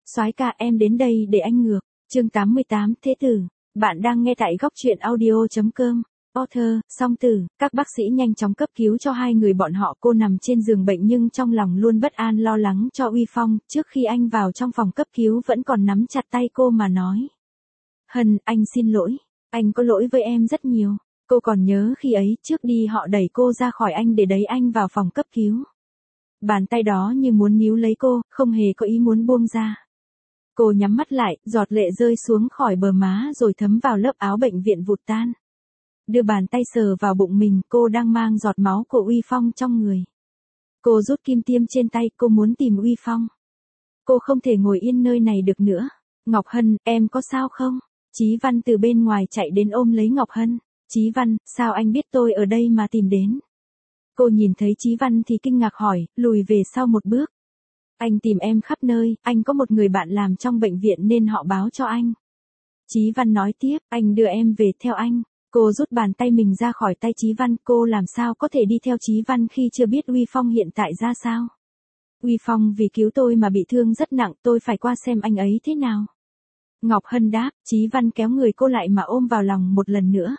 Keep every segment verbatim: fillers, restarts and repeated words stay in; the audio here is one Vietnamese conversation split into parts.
Soái ca em đến đây để anh ngược. Chương tám mươi tám Thế tử. Bạn đang nghe tại góc truyện audio.com. Author, song tử, các bác sĩ nhanh chóng cấp cứu cho hai người bọn họ. Cô nằm trên giường bệnh nhưng trong lòng luôn bất an lo lắng cho Uy Phong. Trước khi anh vào trong phòng cấp cứu vẫn còn nắm chặt tay cô mà nói. Hân, anh xin lỗi. Anh có lỗi với em rất nhiều. Cô còn nhớ khi ấy trước đi họ đẩy cô ra khỏi anh để đẩy anh vào phòng cấp cứu. Bàn tay đó như muốn níu lấy cô, không hề có ý muốn buông ra. Cô nhắm mắt lại, giọt lệ rơi xuống khỏi bờ má rồi thấm vào lớp áo bệnh viện vụt tan. Đưa bàn tay sờ vào bụng mình, cô đang mang giọt máu của Uy Phong trong người. Cô rút kim tiêm trên tay, cô muốn tìm Uy Phong. Cô không thể ngồi yên nơi này được nữa. Ngọc Hân, em có sao không? Chí Văn từ bên ngoài chạy đến ôm lấy Ngọc Hân. Chí Văn, sao anh biết tôi ở đây mà tìm đến? Cô nhìn thấy Chí Văn thì kinh ngạc hỏi, lùi về sau một bước. Anh tìm em khắp nơi, anh có một người bạn làm trong bệnh viện nên họ báo cho anh. Chí Văn nói tiếp, anh đưa em về theo anh. Cô rút bàn tay mình ra khỏi tay Chí Văn, cô làm sao có thể đi theo Chí Văn khi chưa biết Uy Phong hiện tại ra sao. Uy Phong vì cứu tôi mà bị thương rất nặng, tôi phải qua xem anh ấy thế nào. Ngọc Hân đáp, Chí Văn kéo người cô lại mà ôm vào lòng một lần nữa.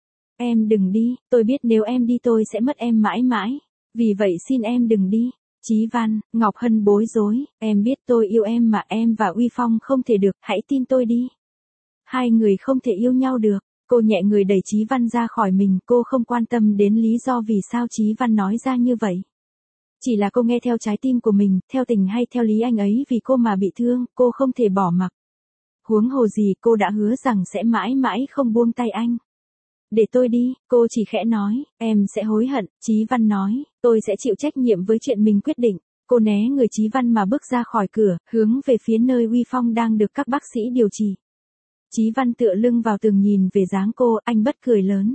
Em đừng đi, tôi biết nếu em đi tôi sẽ mất em mãi mãi. Vì vậy xin em đừng đi. Chí Văn, Ngọc Hân bối rối, em biết tôi yêu em mà em và Uy Phong không thể được, hãy tin tôi đi. Hai người không thể yêu nhau được. Cô nhẹ người đẩy Chí Văn ra khỏi mình, cô không quan tâm đến lý do vì sao Chí Văn nói ra như vậy. Chỉ là cô nghe theo trái tim của mình, theo tình hay theo lý anh ấy vì cô mà bị thương, cô không thể bỏ mặc. Huống hồ gì cô đã hứa rằng sẽ mãi mãi không buông tay anh. Để tôi đi, cô chỉ khẽ nói, em sẽ hối hận. Chí Văn nói, tôi sẽ chịu trách nhiệm với chuyện mình quyết định. Cô né người Chí Văn mà bước ra khỏi cửa, hướng về phía nơi Uy Phong đang được các bác sĩ điều trị. Chí Văn tựa lưng vào tường nhìn về dáng cô, anh bất cười lớn.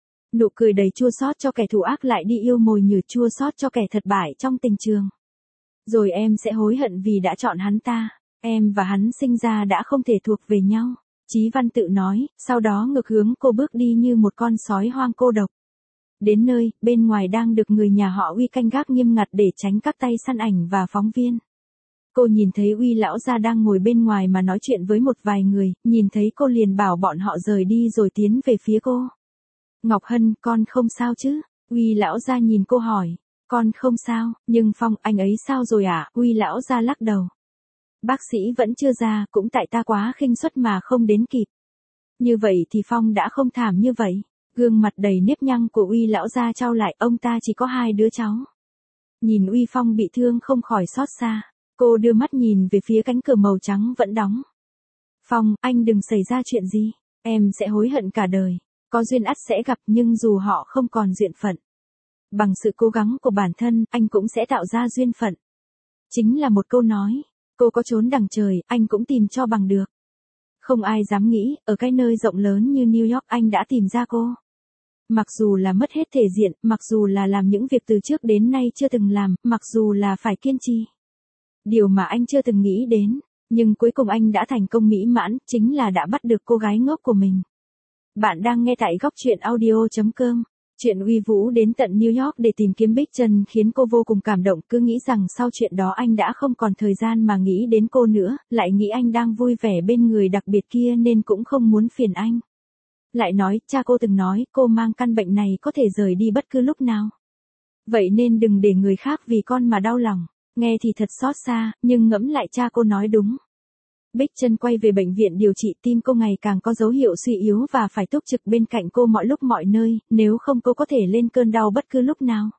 Nụ cười đầy chua xót cho kẻ thù ác lại đi yêu mồi nhử chua xót cho kẻ thất bại trong tình trường. Rồi em sẽ hối hận vì đã chọn hắn ta. Em và hắn sinh ra đã không thể thuộc về nhau. Chí Văn tự nói, sau đó ngược hướng cô bước đi như một con sói hoang cô độc. Đến nơi, bên ngoài đang được người nhà họ Uy canh gác nghiêm ngặt để tránh các tay săn ảnh và phóng viên. Cô nhìn thấy Uy lão gia đang ngồi bên ngoài mà nói chuyện với một vài người, nhìn thấy cô liền bảo bọn họ rời đi rồi tiến về phía cô. Ngọc Hân, con không sao chứ? Uy lão gia nhìn cô hỏi. Con không sao, nhưng Phong, anh ấy sao rồi ạ? À? Uy lão gia lắc đầu. Bác sĩ vẫn chưa ra, cũng tại ta quá khinh suất mà không đến kịp. Như vậy thì Phong đã không thảm như vậy. Gương mặt đầy nếp nhăn của Uy lão gia trao lại, ông ta chỉ có hai đứa cháu. Nhìn Uy Phong bị thương không khỏi xót xa. Cô đưa mắt nhìn về phía cánh cửa màu trắng vẫn đóng. Phong, anh đừng xảy ra chuyện gì. Em sẽ hối hận cả đời. Có duyên ắt sẽ gặp nhưng dù họ không còn duyên phận. Bằng sự cố gắng của bản thân, anh cũng sẽ tạo ra duyên phận. Chính là một câu nói. Cô có trốn đằng trời, anh cũng tìm cho bằng được. Không ai dám nghĩ, ở cái nơi rộng lớn như New York anh đã tìm ra cô. Mặc dù là mất hết thể diện, mặc dù là làm những việc từ trước đến nay chưa từng làm, mặc dù là phải kiên trì. Điều mà anh chưa từng nghĩ đến, nhưng cuối cùng anh đã thành công mỹ mãn, chính là đã bắt được cô gái ngốc của mình. Bạn đang nghe tại góc truyện audio.com. Chuyện Uy Vũ đến tận New York để tìm kiếm Bích Trân khiến cô vô cùng cảm động, cứ nghĩ rằng sau chuyện đó anh đã không còn thời gian mà nghĩ đến cô nữa, lại nghĩ anh đang vui vẻ bên người đặc biệt kia nên cũng không muốn phiền anh. Lại nói, cha cô từng nói, cô mang căn bệnh này có thể rời đi bất cứ lúc nào. Vậy nên đừng để người khác vì con mà đau lòng. Nghe thì thật xót xa, nhưng ngẫm lại cha cô nói đúng. Bích Trân quay về bệnh viện điều trị, tim cô ngày càng có dấu hiệu suy yếu và phải túc trực bên cạnh cô mọi lúc mọi nơi, nếu không cô có thể lên cơn đau bất cứ lúc nào.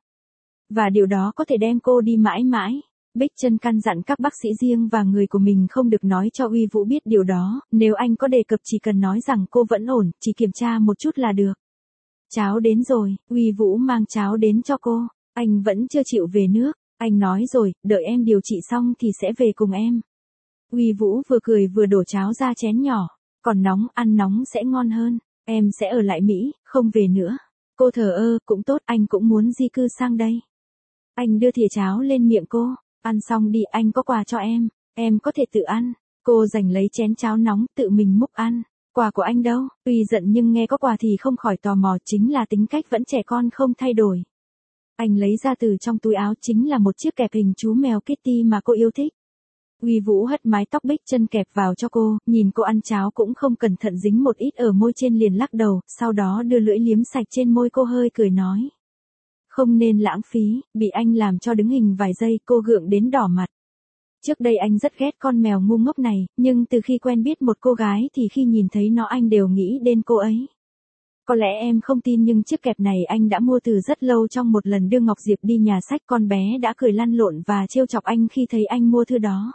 Và điều đó có thể đem cô đi mãi mãi. Bích Trân căn dặn các bác sĩ riêng và người của mình không được nói cho Uy Vũ biết điều đó, nếu anh có đề cập chỉ cần nói rằng cô vẫn ổn, chỉ kiểm tra một chút là được. Cháo đến rồi, Uy Vũ mang cháo đến cho cô, anh vẫn chưa chịu về nước. Anh nói rồi, đợi em điều trị xong thì sẽ về cùng em. Uy Vũ vừa cười vừa đổ cháo ra chén nhỏ. Còn nóng, ăn nóng sẽ ngon hơn. Em sẽ ở lại Mỹ, không về nữa. Cô thờ ơ, cũng tốt, anh cũng muốn di cư sang đây. Anh đưa thìa cháo lên miệng cô. Ăn xong đi, anh có quà cho em. Em có thể tự ăn. Cô giành lấy chén cháo nóng, tự mình múc ăn. Quà của anh đâu? Tuy giận nhưng nghe có quà thì không khỏi tò mò, chính là tính cách vẫn trẻ con không thay đổi. Anh lấy ra từ trong túi áo chính là một chiếc kẹp hình chú mèo Kitty mà cô yêu thích. Uy Vũ hất mái tóc Bích Chân kẹp vào cho cô, nhìn cô ăn cháo cũng không cẩn thận dính một ít ở môi trên liền lắc đầu, sau đó đưa lưỡi liếm sạch trên môi cô hơi cười nói. Không nên lãng phí, bị anh làm cho đứng hình vài giây, cô gượng đến đỏ mặt. Trước đây anh rất ghét con mèo ngu ngốc này, nhưng từ khi quen biết một cô gái thì khi nhìn thấy nó anh đều nghĩ đến cô ấy. Có lẽ em không tin nhưng chiếc kẹp này anh đã mua từ rất lâu, trong một lần đưa Ngọc Diệp đi nhà sách con bé đã cười lăn lộn và trêu chọc anh khi thấy anh mua thư đó.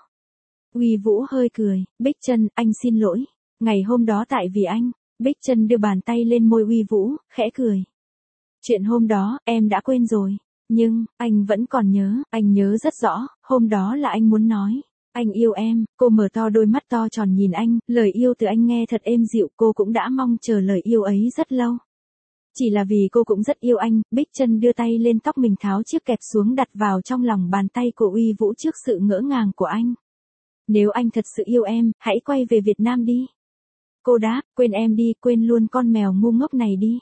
Uy Vũ hơi cười, Bích Chân, anh xin lỗi. Ngày hôm đó tại vì anh, Bích Chân đưa bàn tay lên môi Uy Vũ, khẽ cười. Chuyện hôm đó, em đã quên rồi. Nhưng, anh vẫn còn nhớ, anh nhớ rất rõ, hôm đó là anh muốn nói. Anh yêu em, cô mở to đôi mắt to tròn nhìn anh, lời yêu từ anh nghe thật êm dịu, cô cũng đã mong chờ lời yêu ấy rất lâu. Chỉ là vì cô cũng rất yêu anh, Bích Chân đưa tay lên tóc mình tháo chiếc kẹp xuống đặt vào trong lòng bàn tay của Uy Vũ trước sự ngỡ ngàng của anh. Nếu anh thật sự yêu em, hãy quay về Việt Nam đi. Cô đáp, quên em đi, quên luôn con mèo ngu ngốc này đi.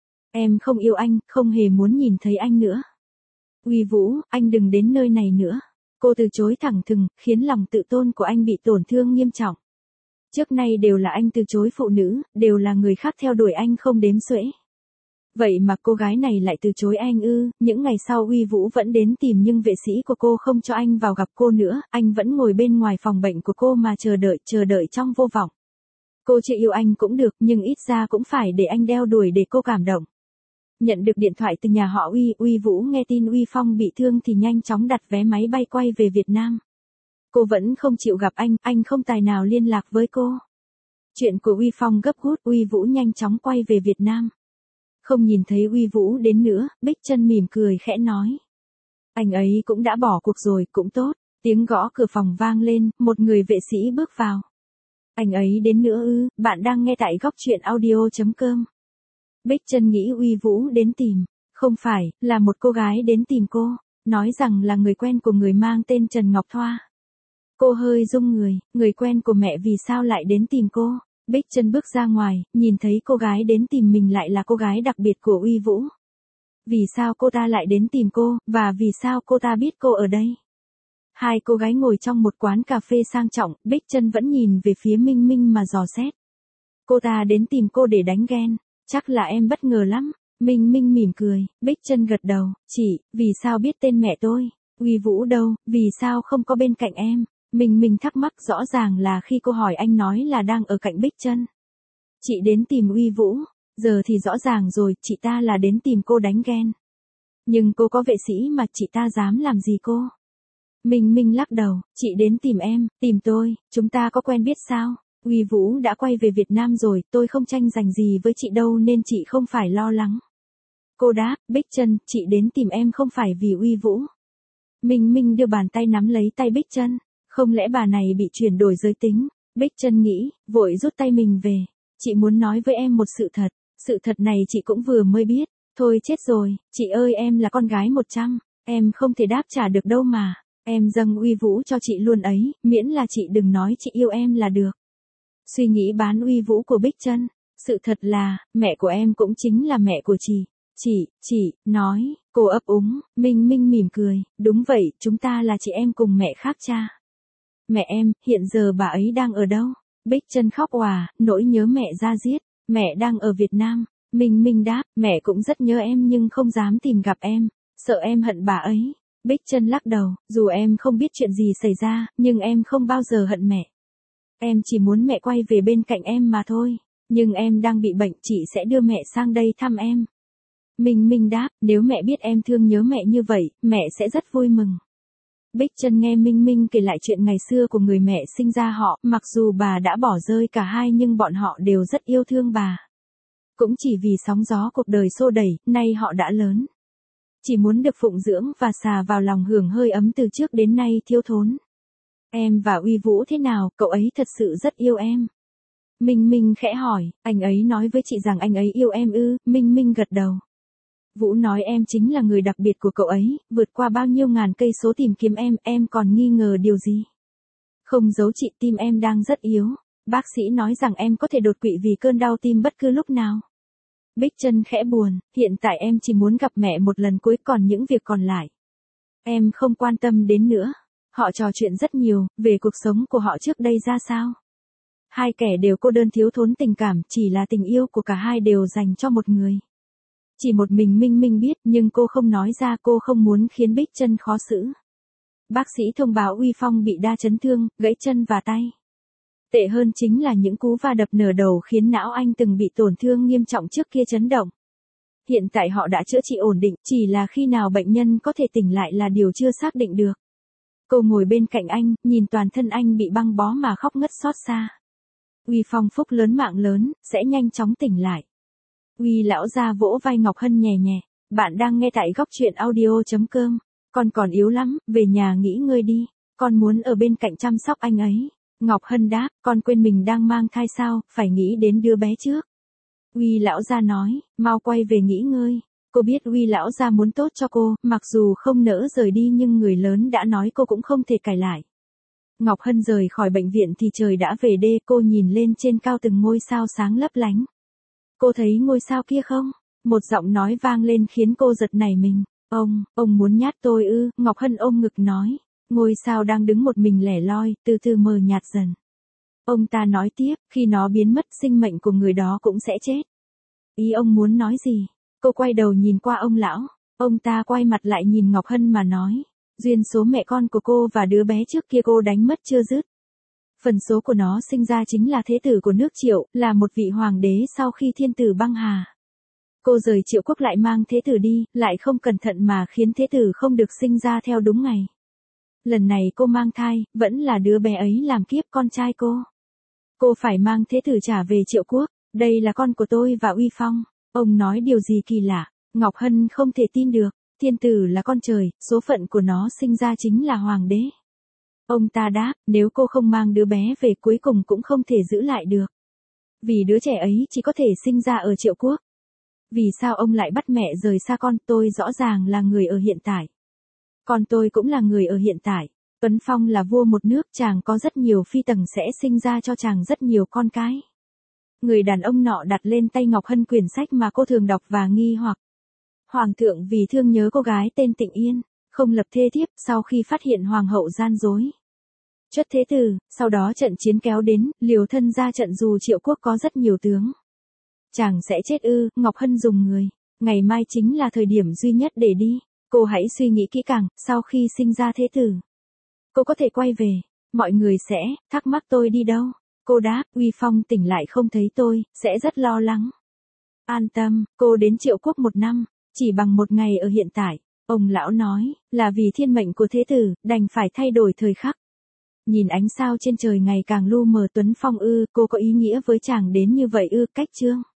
Em không yêu anh, không hề muốn nhìn thấy anh nữa. Uy Vũ, anh đừng đến nơi này nữa. Cô từ chối thẳng thừng, khiến lòng tự tôn của anh bị tổn thương nghiêm trọng. Trước nay đều là anh từ chối phụ nữ, đều là người khác theo đuổi anh không đếm xuể. Vậy mà cô gái này lại từ chối anh ư? Những ngày sau Uy Vũ vẫn đến tìm nhưng vệ sĩ của cô không cho anh vào gặp cô nữa, anh vẫn ngồi bên ngoài phòng bệnh của cô mà chờ đợi, chờ đợi trong vô vọng. Cô chưa yêu anh cũng được, nhưng ít ra cũng phải để anh đeo đuổi để cô cảm động. Nhận được điện thoại từ nhà họ Uy, Uy Vũ nghe tin Uy Phong bị thương thì nhanh chóng đặt vé máy bay quay về Việt Nam. Cô vẫn không chịu gặp anh, anh không tài nào liên lạc với cô. Chuyện của Uy Phong gấp rút, Uy Vũ nhanh chóng quay về Việt Nam. Không nhìn thấy Uy Vũ đến nữa, Bích Chân mỉm cười khẽ nói. Anh ấy cũng đã bỏ cuộc rồi, cũng tốt. Tiếng gõ cửa phòng vang lên, một người vệ sĩ bước vào. Anh ấy đến nữa ư? Bạn đang nghe tại góc truyện audio chấm com. Bích Chân nghĩ Uy Vũ đến tìm. Không phải, là một cô gái đến tìm cô, nói rằng là người quen của người mang tên Trần Ngọc Thoa. Cô hơi rung người, người quen của mẹ vì sao lại đến tìm cô? Bích Chân bước ra ngoài, nhìn thấy cô gái đến tìm mình lại là cô gái đặc biệt của Uy Vũ. Vì sao cô ta lại đến tìm cô, và vì sao cô ta biết cô ở đây? Hai cô gái ngồi trong một quán cà phê sang trọng, Bích Chân vẫn nhìn về phía Minh Minh mà dò xét. Cô ta đến tìm cô để đánh ghen, chắc là em bất ngờ lắm. Minh Minh mỉm cười, Bích Chân gật đầu, chị, vì sao biết tên mẹ tôi? Uy Vũ đâu, vì sao không có bên cạnh em? Minh Minh thắc mắc, rõ ràng là khi cô hỏi anh nói là đang ở cạnh Bích Chân. Chị đến tìm Uy Vũ, giờ thì rõ ràng rồi, chị ta là đến tìm cô đánh ghen. Nhưng cô có vệ sĩ mà chị ta dám làm gì cô? Minh Minh lắc đầu, chị đến tìm em, tìm tôi, chúng ta có quen biết sao? Uy Vũ đã quay về Việt Nam rồi, tôi không tranh giành gì với chị đâu nên chị không phải lo lắng. Cô đáp, Bích Chân, chị đến tìm em không phải vì Uy Vũ. Minh Minh đưa bàn tay nắm lấy tay Bích Chân, không lẽ bà này bị chuyển đổi giới tính? Bích Chân nghĩ, vội rút tay mình về. Chị muốn nói với em một sự thật, sự thật này chị cũng vừa mới biết. Thôi chết rồi, chị ơi, em là con gái một trăm, em không thể đáp trả được đâu mà. Em dâng Uy Vũ cho chị luôn ấy, miễn là chị đừng nói chị yêu em là được. Suy nghĩ bán Uy Vũ của Bích Chân, sự thật là, mẹ của em cũng chính là mẹ của chị. Chị, chị, nói, cô ấp úng, Minh Minh mỉm cười, đúng vậy, chúng ta là chị em cùng mẹ khác cha. Mẹ em, hiện giờ bà ấy đang ở đâu? Bích Chân khóc òa, nỗi nhớ mẹ da diết, mẹ đang ở Việt Nam. Minh Minh đáp, mẹ cũng rất nhớ em nhưng không dám tìm gặp em, sợ em hận bà ấy. Bích Chân lắc đầu, dù em không biết chuyện gì xảy ra, nhưng em không bao giờ hận mẹ. Em chỉ muốn mẹ quay về bên cạnh em mà thôi, nhưng em đang bị bệnh, chị sẽ đưa mẹ sang đây thăm em. Minh Minh đáp, nếu mẹ biết em thương nhớ mẹ như vậy, mẹ sẽ rất vui mừng. Bích Chân nghe Minh Minh kể lại chuyện ngày xưa của người mẹ sinh ra họ, mặc dù bà đã bỏ rơi cả hai nhưng bọn họ đều rất yêu thương bà. Cũng chỉ vì sóng gió cuộc đời xô đẩy, nay họ đã lớn. Chỉ muốn được phụng dưỡng và xà vào lòng hưởng hơi ấm từ trước đến nay thiếu thốn. Em và Uy Vũ thế nào, cậu ấy thật sự rất yêu em. Minh Minh khẽ hỏi, anh ấy nói với chị rằng anh ấy yêu em ư? Minh Minh gật đầu. Vũ nói em chính là người đặc biệt của cậu ấy, vượt qua bao nhiêu ngàn cây số tìm kiếm em, em còn nghi ngờ điều gì? Không giấu chị, tim em đang rất yếu. Bác sĩ nói rằng em có thể đột quỵ vì cơn đau tim bất cứ lúc nào. Bích Chân khẽ buồn, hiện tại em chỉ muốn gặp mẹ một lần cuối, còn những việc còn lại em không quan tâm đến nữa. Họ trò chuyện rất nhiều, về cuộc sống của họ trước đây ra sao. Hai kẻ đều cô đơn thiếu thốn tình cảm, chỉ là tình yêu của cả hai đều dành cho một người. Chỉ một mình Minh Minh biết, nhưng cô không nói ra, cô không muốn khiến Bích Trân khó xử. Bác sĩ thông báo Uy Phong bị đa chấn thương, gãy chân và tay. Tệ hơn chính là những cú va đập nửa đầu khiến não anh từng bị tổn thương nghiêm trọng trước kia chấn động. Hiện tại họ đã chữa trị ổn định, chỉ là khi nào bệnh nhân có thể tỉnh lại là điều chưa xác định được. Cô ngồi bên cạnh anh, nhìn toàn thân anh bị băng bó mà khóc ngất xót xa. Uy Phong phúc lớn mạng lớn, sẽ nhanh chóng tỉnh lại. Uy lão gia vỗ vai Ngọc Hân nhẹ nhẹ, bạn đang nghe tại góc truyện audio chấm com. Con còn yếu lắm, về nhà nghỉ ngơi đi, con muốn ở bên cạnh chăm sóc anh ấy. Ngọc Hân đáp, con quên mình đang mang thai sao, phải nghĩ đến đứa bé trước. Uy lão gia nói, mau quay về nghỉ ngơi. Cô biết Uy lão gia muốn tốt cho cô, mặc dù không nỡ rời đi nhưng người lớn đã nói cô cũng không thể cãi lại. Ngọc Hân rời khỏi bệnh viện thì trời đã về đêm, cô nhìn lên trên cao từng ngôi sao sáng lấp lánh. Cô thấy ngôi sao kia không? Một giọng nói vang lên khiến cô giật nảy mình. Ông, ông muốn nhát tôi ư? Ngọc Hân ôm ngực nói. Ngôi sao đang đứng một mình lẻ loi, từ từ mờ nhạt dần. Ông ta nói tiếp, khi nó biến mất sinh mệnh của người đó cũng sẽ chết. Ý ông muốn nói gì? Cô quay đầu nhìn qua ông lão. Ông ta quay mặt lại nhìn Ngọc Hân mà nói. Duyên số mẹ con của cô và đứa bé trước kia cô đánh mất chưa dứt. Phần số của nó sinh ra chính là thế tử của nước Triệu, là một vị hoàng đế sau khi thiên tử băng hà. Cô rời Triệu quốc lại mang thế tử đi, lại không cẩn thận mà khiến thế tử không được sinh ra theo đúng ngày. Lần này cô mang thai, vẫn là đứa bé ấy làm kiếp con trai cô. Cô phải mang thế tử trả về Triệu quốc, đây là con của tôi và Uy Phong. Ông nói điều gì kỳ lạ, Ngọc Hân không thể tin được, thiên tử là con trời, số phận của nó sinh ra chính là hoàng đế. Ông ta đáp, nếu cô không mang đứa bé về cuối cùng cũng không thể giữ lại được. Vì đứa trẻ ấy chỉ có thể sinh ra ở Triệu quốc. Vì sao ông lại bắt mẹ rời xa con, tôi rõ ràng là người ở hiện tại. Con tôi cũng là người ở hiện tại. Tuấn Phong là vua một nước, chàng có rất nhiều phi tần sẽ sinh ra cho chàng rất nhiều con cái. Người đàn ông nọ đặt lên tay Ngọc Hân quyển sách mà cô thường đọc và nghi hoặc. Hoàng thượng vì thương nhớ cô gái tên Tịnh Yên, không lập thê thiếp sau khi phát hiện hoàng hậu gian dối. Chất thế tử, sau đó trận chiến kéo đến, liều thân ra trận dù Triệu quốc có rất nhiều tướng. Chàng sẽ chết ư? Ngọc Hân dùng người. Ngày mai chính là thời điểm duy nhất để đi. Cô hãy suy nghĩ kỹ càng, sau khi sinh ra thế tử. Cô có thể quay về. Mọi người sẽ, thắc mắc tôi đi đâu. Cô đáp, Uy Phong tỉnh lại không thấy tôi, sẽ rất lo lắng. An tâm, cô đến Triệu quốc một năm, chỉ bằng một ngày ở hiện tại. Ông lão nói, là vì thiên mệnh của thế tử, đành phải thay đổi thời khắc. Nhìn ánh sao trên trời ngày càng lu mờ. Tuấn Phong ư, cô có ý nghĩa với chàng đến như vậy ư? Cách chương